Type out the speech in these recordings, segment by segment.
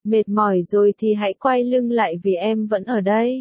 Mệt mỏi rồi thì hãy quay lưng lại vì em vẫn ở đây.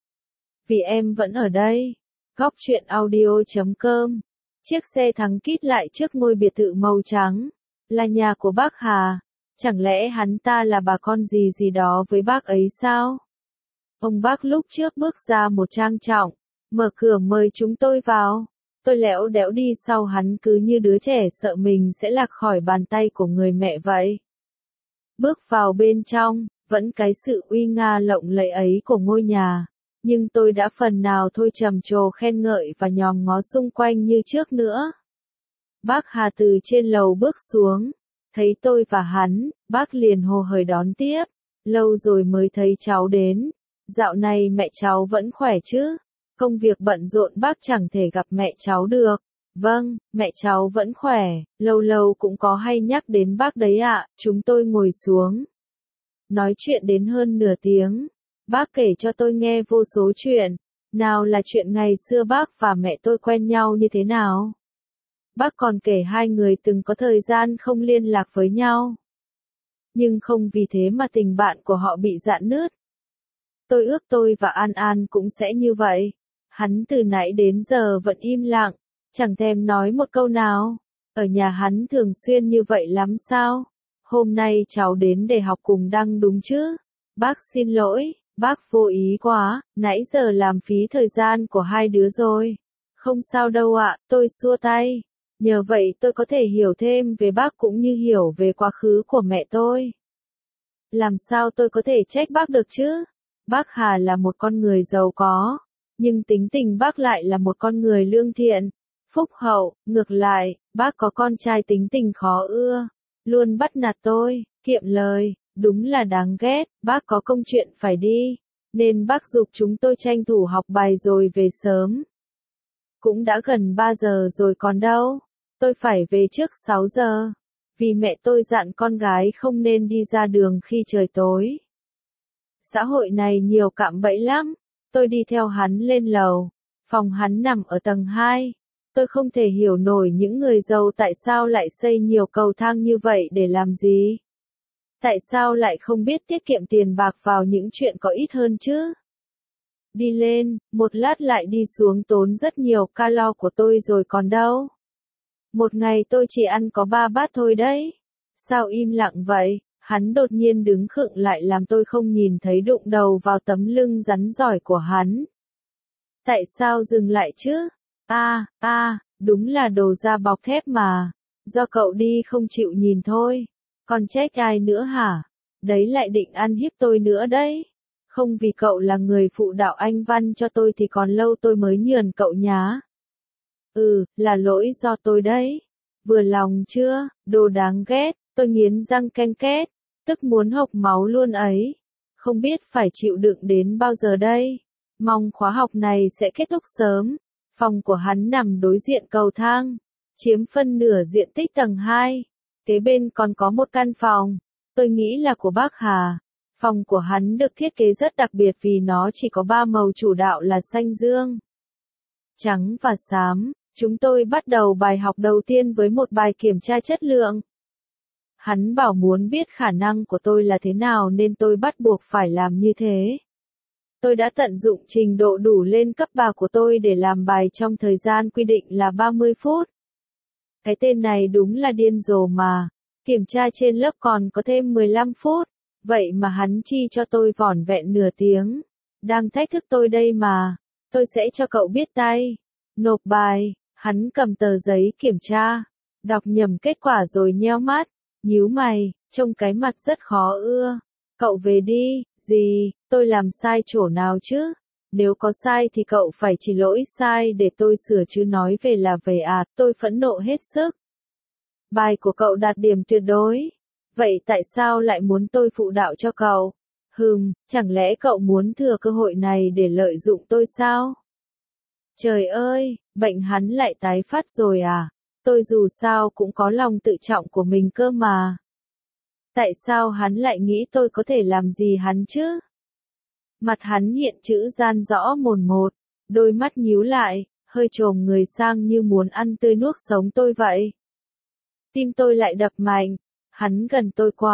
Vì em vẫn ở đây. Góc truyện audio.com. Chiếc xe thắng kít lại trước ngôi biệt thự màu trắng. Là nhà của bác Hà. Chẳng lẽ hắn ta là bà con gì gì đó với bác ấy sao? Ông bác lúc trước bước ra một trang trọng, mở cửa mời chúng tôi vào. Tôi lẽo đẽo đi sau hắn cứ như đứa trẻ sợ mình sẽ lạc khỏi bàn tay của người mẹ vậy. Bước vào bên trong, vẫn cái sự uy nga lộng lẫy ấy của ngôi nhà. Nhưng tôi đã phần nào thôi trầm trồ khen ngợi và nhòm ngó xung quanh như trước nữa. Bác Hà từ trên lầu bước xuống. Thấy tôi và hắn, bác liền hồ hởi đón tiếp. Lâu rồi mới thấy cháu đến. Dạo này mẹ cháu vẫn khỏe chứ? Công việc bận rộn bác chẳng thể gặp mẹ cháu được. Vâng, mẹ cháu vẫn khỏe, lâu lâu cũng có hay nhắc đến bác đấy ạ. Chúng tôi ngồi xuống. Nói chuyện đến hơn nửa tiếng. Bác kể cho tôi nghe vô số chuyện. Nào là chuyện ngày xưa bác và mẹ tôi quen nhau như thế nào. Bác còn kể hai người từng có thời gian không liên lạc với nhau. Nhưng không vì thế mà tình bạn của họ bị rạn nứt. Tôi ước tôi và An An cũng sẽ như vậy. Hắn từ nãy đến giờ vẫn im lặng, chẳng thèm nói một câu nào. Ở nhà hắn thường xuyên như vậy lắm sao? Hôm nay cháu đến để học cùng Đăng đúng chứ? Bác xin lỗi, bác vô ý quá, nãy giờ làm phí thời gian của hai đứa rồi. Không sao đâu ạ, tôi xua tay. Nhờ vậy tôi có thể hiểu thêm về bác cũng như hiểu về quá khứ của mẹ tôi. Làm sao tôi có thể trách bác được chứ? Bác Hà là một con người giàu có, nhưng tính tình bác lại là một con người lương thiện, phúc hậu. Ngược lại, bác có con trai tính tình khó ưa, luôn bắt nạt tôi, kiệm lời, đúng là đáng ghét. Bác có công chuyện phải đi, nên bác giục chúng tôi tranh thủ học bài rồi về sớm. Cũng đã gần 3 giờ rồi còn đâu, tôi phải về trước 6 giờ, vì mẹ tôi dặn con gái không nên đi ra đường khi trời tối. Xã hội này nhiều cạm bẫy lắm. Tôi đi theo hắn lên lầu. Phòng hắn nằm ở tầng 2. Tôi không thể hiểu nổi những người giàu tại sao lại xây nhiều cầu thang như vậy để làm gì. Tại sao lại không biết tiết kiệm tiền bạc vào những chuyện có ích hơn chứ? Đi lên, một lát lại đi xuống tốn rất nhiều calo của tôi rồi còn đâu. Một ngày tôi chỉ ăn có 3 bát thôi đấy. Sao im lặng vậy? Hắn đột nhiên đứng khựng lại làm tôi không nhìn thấy đụng đầu vào tấm lưng rắn giỏi của hắn. Tại sao dừng lại chứ? Đúng là đồ da bọc thép mà. Do cậu đi không chịu nhìn thôi. Còn trách ai nữa hả? Đấy lại định ăn hiếp tôi nữa đấy. Không vì cậu là người phụ đạo Anh văn cho tôi thì còn lâu tôi mới nhường cậu nhá. Là lỗi do tôi đấy. Vừa lòng chưa? Đồ đáng ghét. Tôi nghiến răng ken két, tức muốn hộc máu luôn ấy. Không biết phải chịu đựng đến bao giờ đây. Mong khóa học này sẽ kết thúc sớm. Phòng của hắn nằm đối diện cầu thang, chiếm phân nửa diện tích tầng 2. Kế bên còn có một căn phòng, tôi nghĩ là của bác Hà. Phòng của hắn được thiết kế rất đặc biệt vì nó chỉ có 3 màu chủ đạo là xanh dương, trắng và xám. Chúng tôi bắt đầu bài học đầu tiên với một bài kiểm tra chất lượng. Hắn bảo muốn biết khả năng của tôi là thế nào nên tôi bắt buộc phải làm như thế. Tôi đã tận dụng trình độ đủ lên cấp 3 của tôi để làm bài trong thời gian quy định là 30 phút. Cái tên này đúng là điên rồ mà. Kiểm tra trên lớp còn có thêm 15 phút. Vậy mà hắn chi cho tôi vỏn vẹn nửa tiếng. Đang thách thức tôi đây mà. Tôi sẽ cho cậu biết tay. Nộp bài. Hắn cầm tờ giấy kiểm tra. Đọc nhầm kết quả rồi nheo mắt. Nhíu mày, trông cái mặt rất khó ưa. Cậu về đi. Gì, tôi làm sai chỗ nào chứ? Nếu có sai thì cậu phải chỉ lỗi sai để tôi sửa chứ nói về là về à. Tôi phẫn nộ hết sức. Bài của cậu đạt điểm tuyệt đối. Vậy tại sao lại muốn tôi phụ đạo cho cậu? Chẳng lẽ cậu muốn thừa cơ hội này để lợi dụng tôi sao? Trời ơi, bệnh hắn lại tái phát rồi à? Tôi dù sao cũng có lòng tự trọng của mình cơ mà. Tại sao hắn lại nghĩ tôi có thể làm gì hắn chứ? Mặt hắn hiện chữ gian rõ mồn một, đôi mắt nhíu lại, hơi trồm người sang như muốn ăn tươi nuốt sống tôi vậy. Tim tôi lại đập mạnh, hắn gần tôi quá,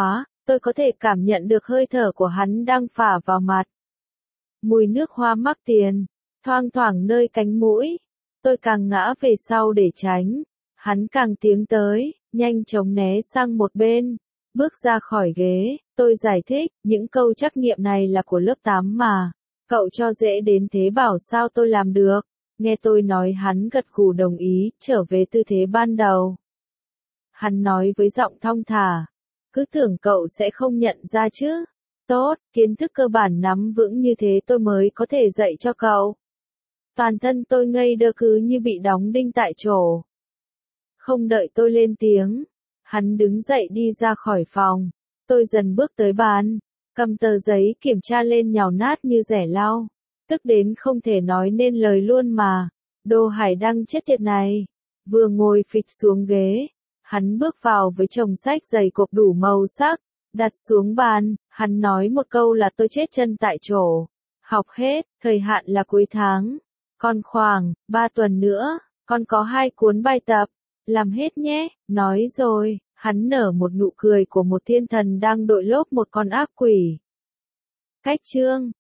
Tôi có thể cảm nhận được hơi thở của hắn đang phả vào mặt. Mùi nước hoa mắc tiền, thoang thoảng nơi cánh mũi. Tôi càng ngã về sau để tránh. Hắn càng tiến tới, nhanh chóng né sang một bên. Bước ra khỏi ghế, tôi giải thích, những câu trắc nghiệm này là của lớp 8 mà. Cậu cho dễ đến thế bảo sao tôi làm được. Nghe tôi nói hắn gật gù đồng ý, trở về tư thế ban đầu. Hắn nói với giọng thong thả. Cứ tưởng cậu sẽ không nhận ra chứ. Tốt, kiến thức cơ bản nắm vững như thế tôi mới có thể dạy cho cậu. Toàn thân tôi ngây đơ cứ như bị đóng đinh tại chỗ. Không đợi tôi lên tiếng, hắn đứng dậy đi ra khỏi phòng. Tôi dần bước tới bàn, cầm tờ giấy kiểm tra lên nhào nát như rẻ lau. Tức đến không thể nói nên lời luôn mà. Đồ hải đăng chết tiệt này. Vừa ngồi phịch xuống ghế, hắn bước vào với chồng sách dày cộp đủ màu sắc. Đặt xuống bàn, hắn nói một câu là tôi chết chân tại chỗ. Học hết, thời hạn là cuối tháng. Còn khoảng 3 tuần nữa, con có 2 cuốn bài tập. Làm hết nhé, nói rồi, hắn nở một nụ cười của một thiên thần đang đội lốt một con ác quỷ. Cách chương